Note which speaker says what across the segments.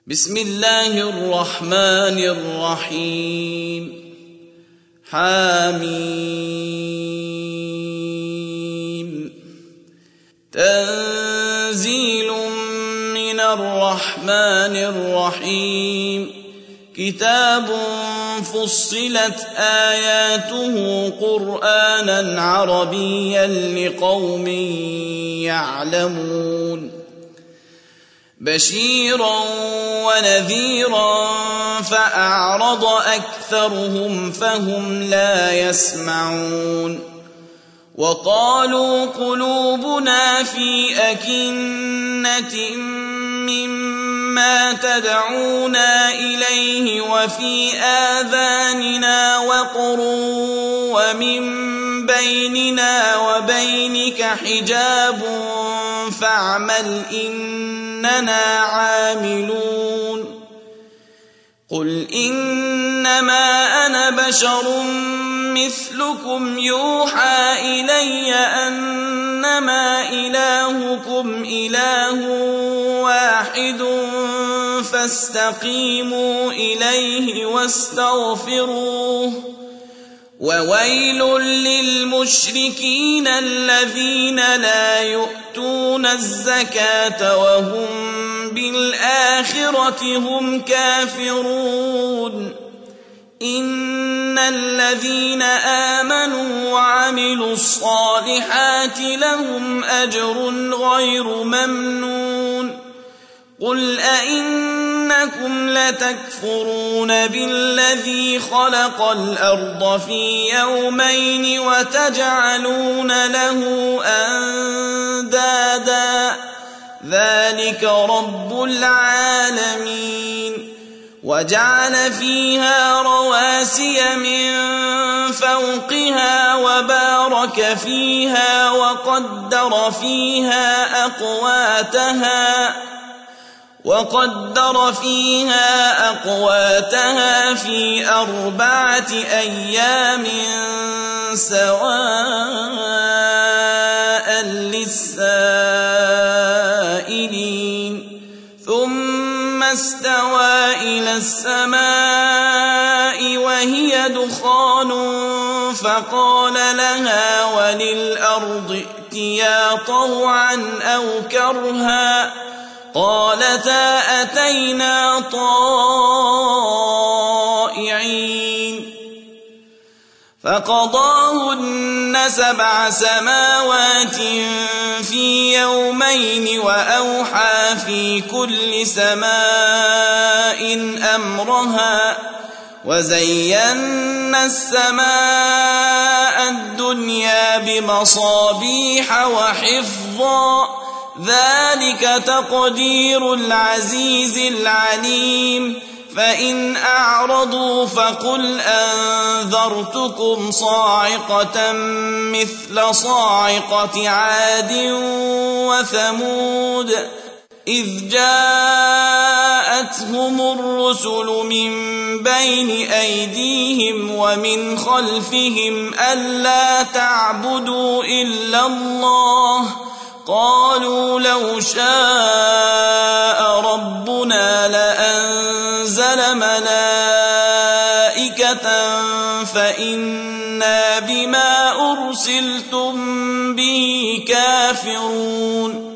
Speaker 1: بسم الله الرحمن الرحيم حميم تنزيل من الرحمن الرحيم كتاب فصلت آياته قرآنا عربيا لقوم يعلمون بشيرا ونذيرا فأعرض أكثرهم فهم لا يسمعون وقالوا قلوبنا في أكنة مما تدعونا إليه وفي آذاننا وقر ومن بيننا وبينك حجاب فاعمل إننا عاملون قل إنما أنا بشر مثلكم يوحى إلي أنما إلهكم إله واحد فاستقيموا إليه واستغفروه وويل للمشركين الذين لا يؤتون الزكاة وهم بالآخرة هم كافرون إن الذين آمنوا وعملوا الصالحات لهم أجر غير ممنون قل أئنكم لتكفرون بالذي خلق الأرض في يومين وتجعلون له أندادا ذلك رب العالمين وجعل فيها رواسي من فوقها وبارك فيها وقدر فيها أقواتها في 4 أيام سواء للسائلين ثم استوى إلى السماء وهي دخان فقال لها وللأرض ائتيا طوعا أو كرها قالتا أتينا طائعين فقضاهن 7 سماوات في يومين وأوحى في كل سماء أمرها وزينا السماء الدنيا بمصابيح وحفظا ذلك تقدير العزيز العليم فإن أعرضوا فقل أنذرتكم صاعقة مثل صاعقة عاد وثمود إذ جاءتهم الرسل من بين أيديهم ومن خلفهم ألا تعبدوا إلا الله قالوا لو شاء ربنا لأنزل ملائكة فإنا بما أرسلتم به كافرون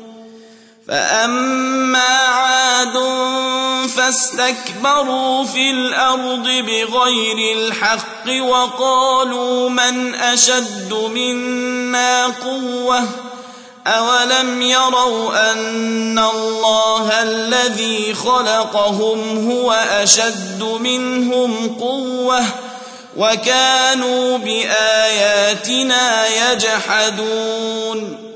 Speaker 1: فأما عاد فاستكبروا في الأرض بغير الحق وقالوا من أشد منا قوة أولم يروا أن الله الذي خلقهم هو أشد منهم قوة وكانوا بآياتنا يجحدون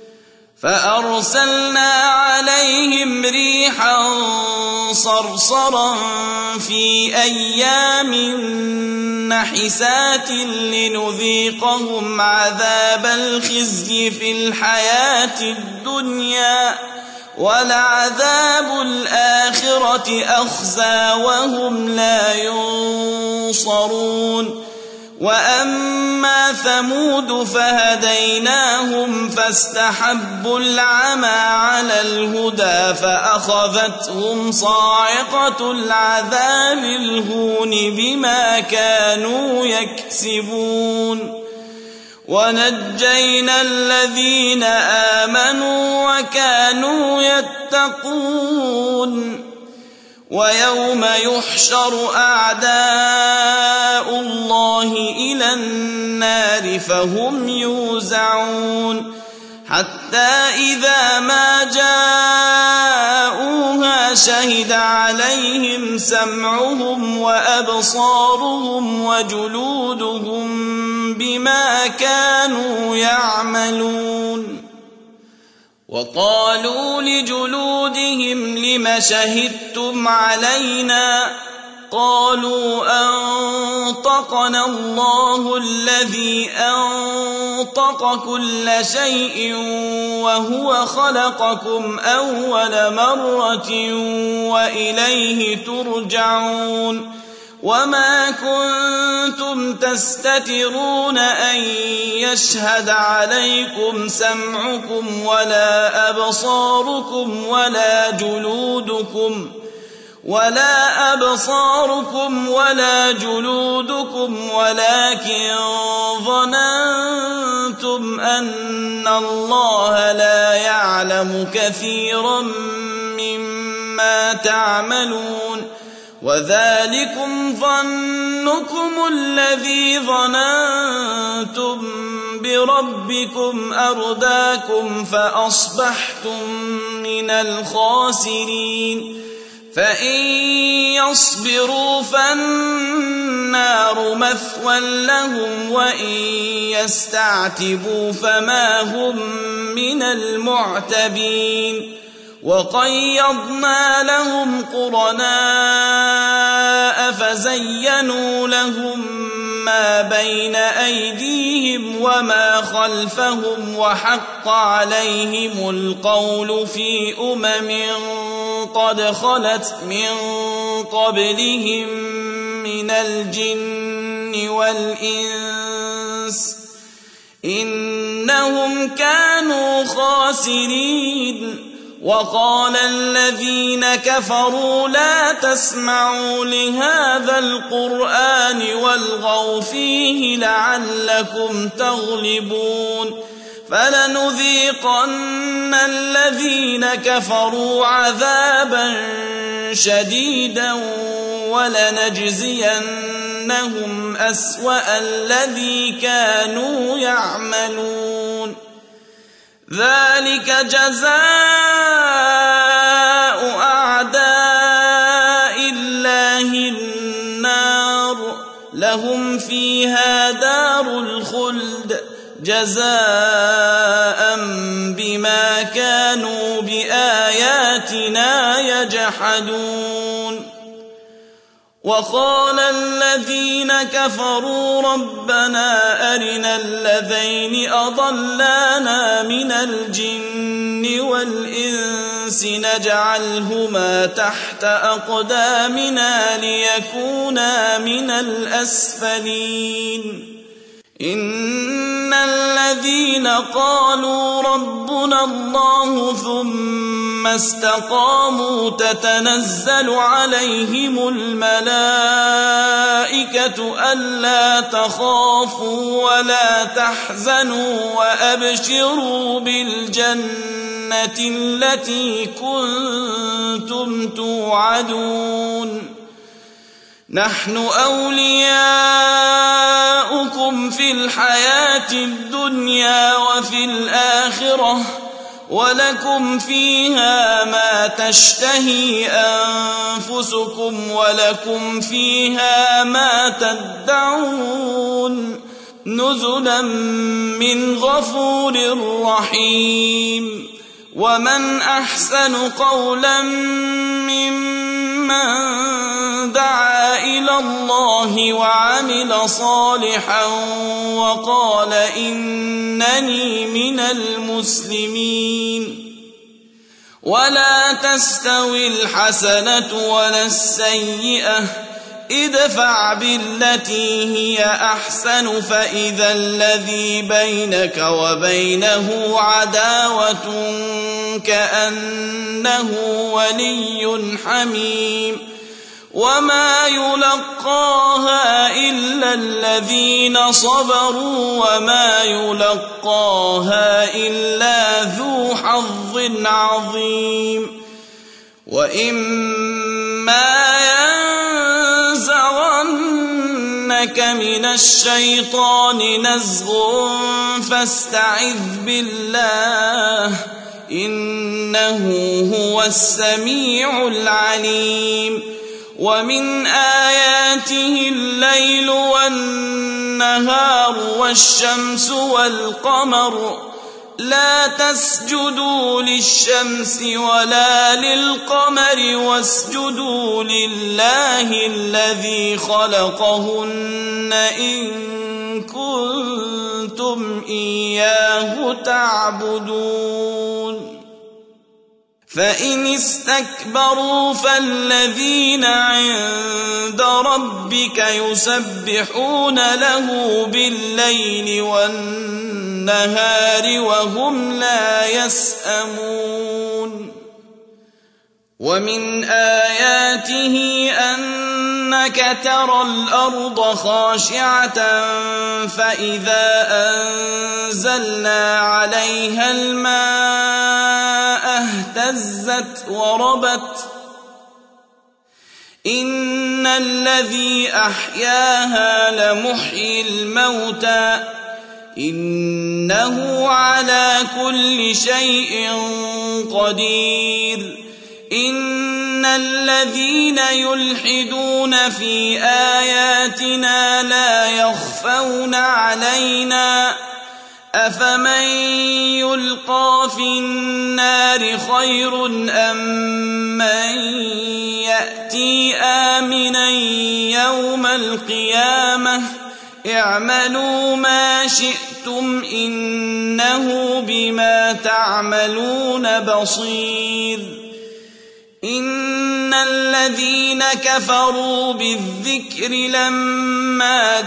Speaker 1: فأرسلنا عليهم ريحا صرصرا في أيام نحسات لنذيقهم عذاب الخزي في الحياة الدنيا ولعذاب الآخرة أخزى وهم لا ينصرون وأما ثمود فهديناهم فاستحبوا العمى على الهدى فأخذتهم صاعقة العذاب الهون بما كانوا يكسبون ونجينا الذين آمنوا وكانوا يتقون ويوم يحشر أعداء الله إلى النار فهم يوزعون حتى إذا ما جاءوها شهد عليهم سمعهم وأبصارهم وجلودهم بما كانوا يعملون وقالوا لجلودهم لم شهدتم علينا قالوا أنطقنا الله الذي أنطق كل شيء وهو خلقكم أول مرة وإليه ترجعون وما كنتم تستترون أن يشهد عليكم سمعكم ولا أبصاركم ولا جلودكم ولكن ظننتم أن الله لا يعلم كثيرا مما تعملون وذلكم ظنكم الذي ظننتم بربكم أرداكم فأصبحتم من الخاسرين فإن يصبروا فالنار مثوى لهم وإن يستعتبوا فما هم من المعتبين وقيضنا لهم قرناء فزينوا لهم ما بين أيديهم وما خلفهم وحق عليهم القول في قد خلت من قبلهم من الجن والإنس إنهم كانوا خاسرين وقال الذين كفروا لا تسمعوا لهذا القرآن والغوا فيه لعلكم تغلبون فلنذيقن الذين كفروا عذابا شديدا ولنجزينهم أسوأ الذي كانوا يعملون ذلك جزاء أعداء الله النار لهم فيها دار الخلد جزاء بما كانوا بآياتنا يجحدون وقال الذين كفروا ربنا أرنا الذين أضلانا من الجن والإنس نجعلهما تحت أقدامنا ليكونا من الأسفلين إن الذين قالوا ربنا الله ثم استقاموا تتنزل عليهم الملائكة ألا تخافوا ولا تحزنوا وأبشروا بالجنة التي كنتم توعدون نحن أولياؤكم في الحياة الدنيا وفي الآخرة ولكم فيها ما تشتهي أنفسكم ولكم فيها ما تدعون نزلا من غفور رحيم ومن أحسن قولا ممن دعا إلى الله وعمل صالحا وقال إنني من المسلمين ولا تستوي الحسنة ولا السيئة ادفع بالتي هي أحسن فإذا الذي بينك وبينه عداوة كأنه ولي حميم وما يلقاها إلا الذين صبروا وما يلقاها إلا ذو حظ عظيم وإما ينزغنك من الشيطان نزغ فاستعذ بالله إنه هو السميع العليم ومن آياته الليل والنهار والشمس والقمر لا تسجدوا للشمس ولا للقمر واسجدوا لله الذي خلقهن إن كنتم إياه تعبدون فإن استكبروا فالذين عند ربك يسبحون له بالليل والنهار وهم لا يسأمون ومن آياته أنك ترى الأرض خاشعة فإذا أنزلنا عليها الماء اهتزت وربت إن الذي أحياها لمحيي الموتى إنه على كل شيء قدير إن الذين يلحدون في آياتنا لا يخفون علينا أفمن يلقى في النار خير أم من يأتي آمنا يوم القيامة اعملوا ما شئتم إنه بما تعملون بصير إن الذين كفروا بالذكر لما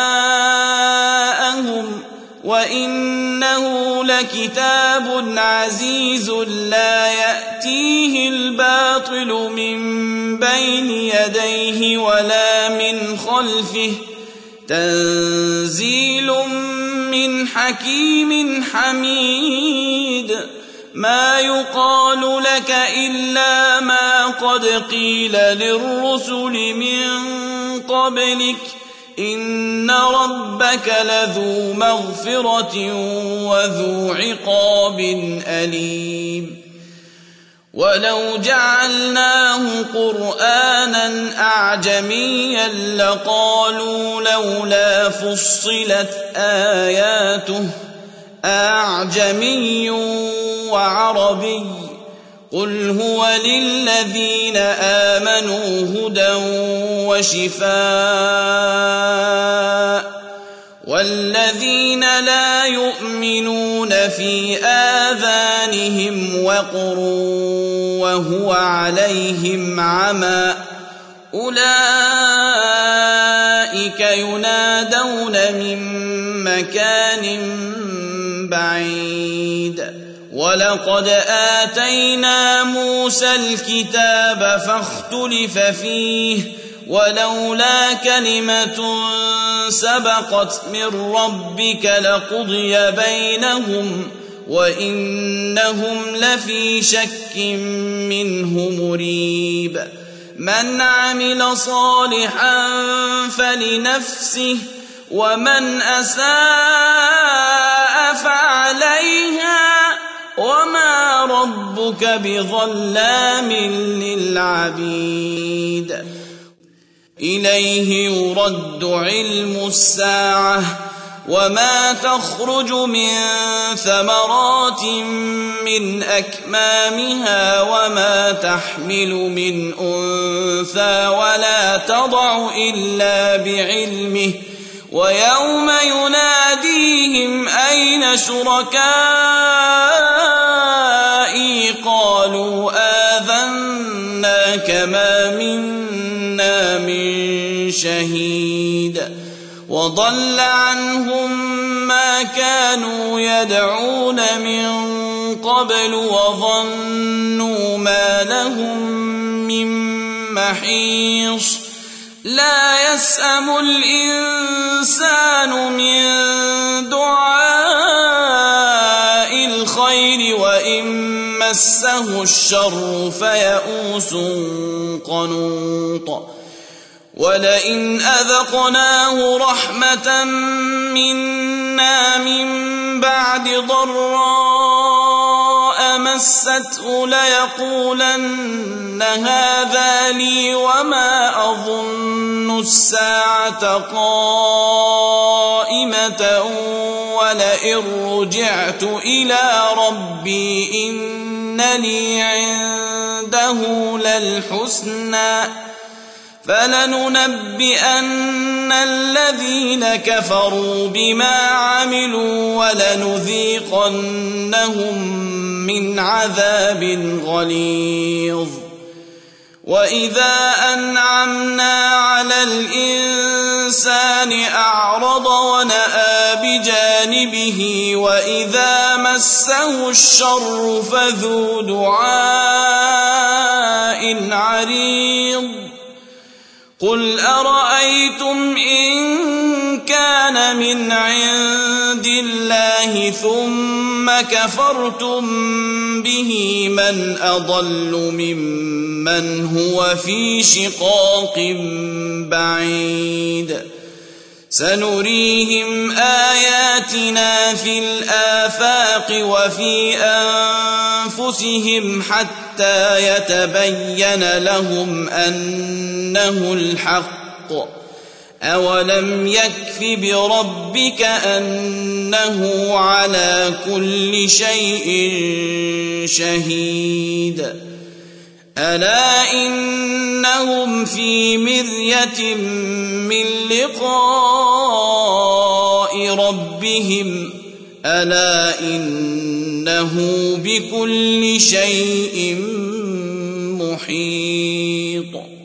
Speaker 1: جاءهم وإنه لكتاب عزيز لا يأتيه الباطل من بين يديه ولا من خلفه تنزيل من حكيم حميد ما يقال لك إلا ما قد قيل للرسل من قبلك إن ربك لذو مغفرة وذو عقاب أليم ولو جعلناه قرآنا أعجميا لقالوا لولا فصلت آياته أعجمي وعربي قل هو للذين آمنوا هدى وشفاء والذين لا يؤمنون في آذانهم وقر وهو عليهم عمى أولئك ينادون من مكان بعيد ولقد آتينا موسى الكتاب فاختلف فيه ولولا كلمة سبقت من ربك لقضي بينهم وإنهم لفي شك منه مريب من عمل صالحا فلنفسه ومن أساء فعليها وما ربك بظلام للعبيد إليه يرد علم الساعة وما تخرج من ثمرات من أكمامها وما تحمل من أنثى ولا تضع إلا بعلمه ويوم يناديهم أين شركائي قالوا آذناك ما منا من شهيد وضل عنهم ما كانوا يدعون من قبل وظنوا ما لهم من محيص لا يسأم الإنسان من دعاء الخير وإن مسه الشر فيئوس قنوط ولئن أذقناه رحمة منا من بعد ضراء مسته ليقولن هذا لي وما أظن الساعة قائمة ولئن رجعت إلى ربي إن لي عنده للحسنى فلننبئن الذين كفروا بما عملوا ولنذيقنهم من عذاب غليظ وإذا أنعمنا على الإنسان أعرض ونأى بجانبه وإذا مسه الشر فذو دعاء عريض قل أرأيتم إن كان من عند الله ثم كفرتم به من أضل ممن هو في شقاق بعيد سنريهم آياتنا في الآفاق وفي أنفسهم حتى يتبين لهم أنه الحق أولم يكف بربك أنه على كل شيء شهيد ألا إنهم في مرية من لقاء ربهم ألا إنه بكل شيء محيط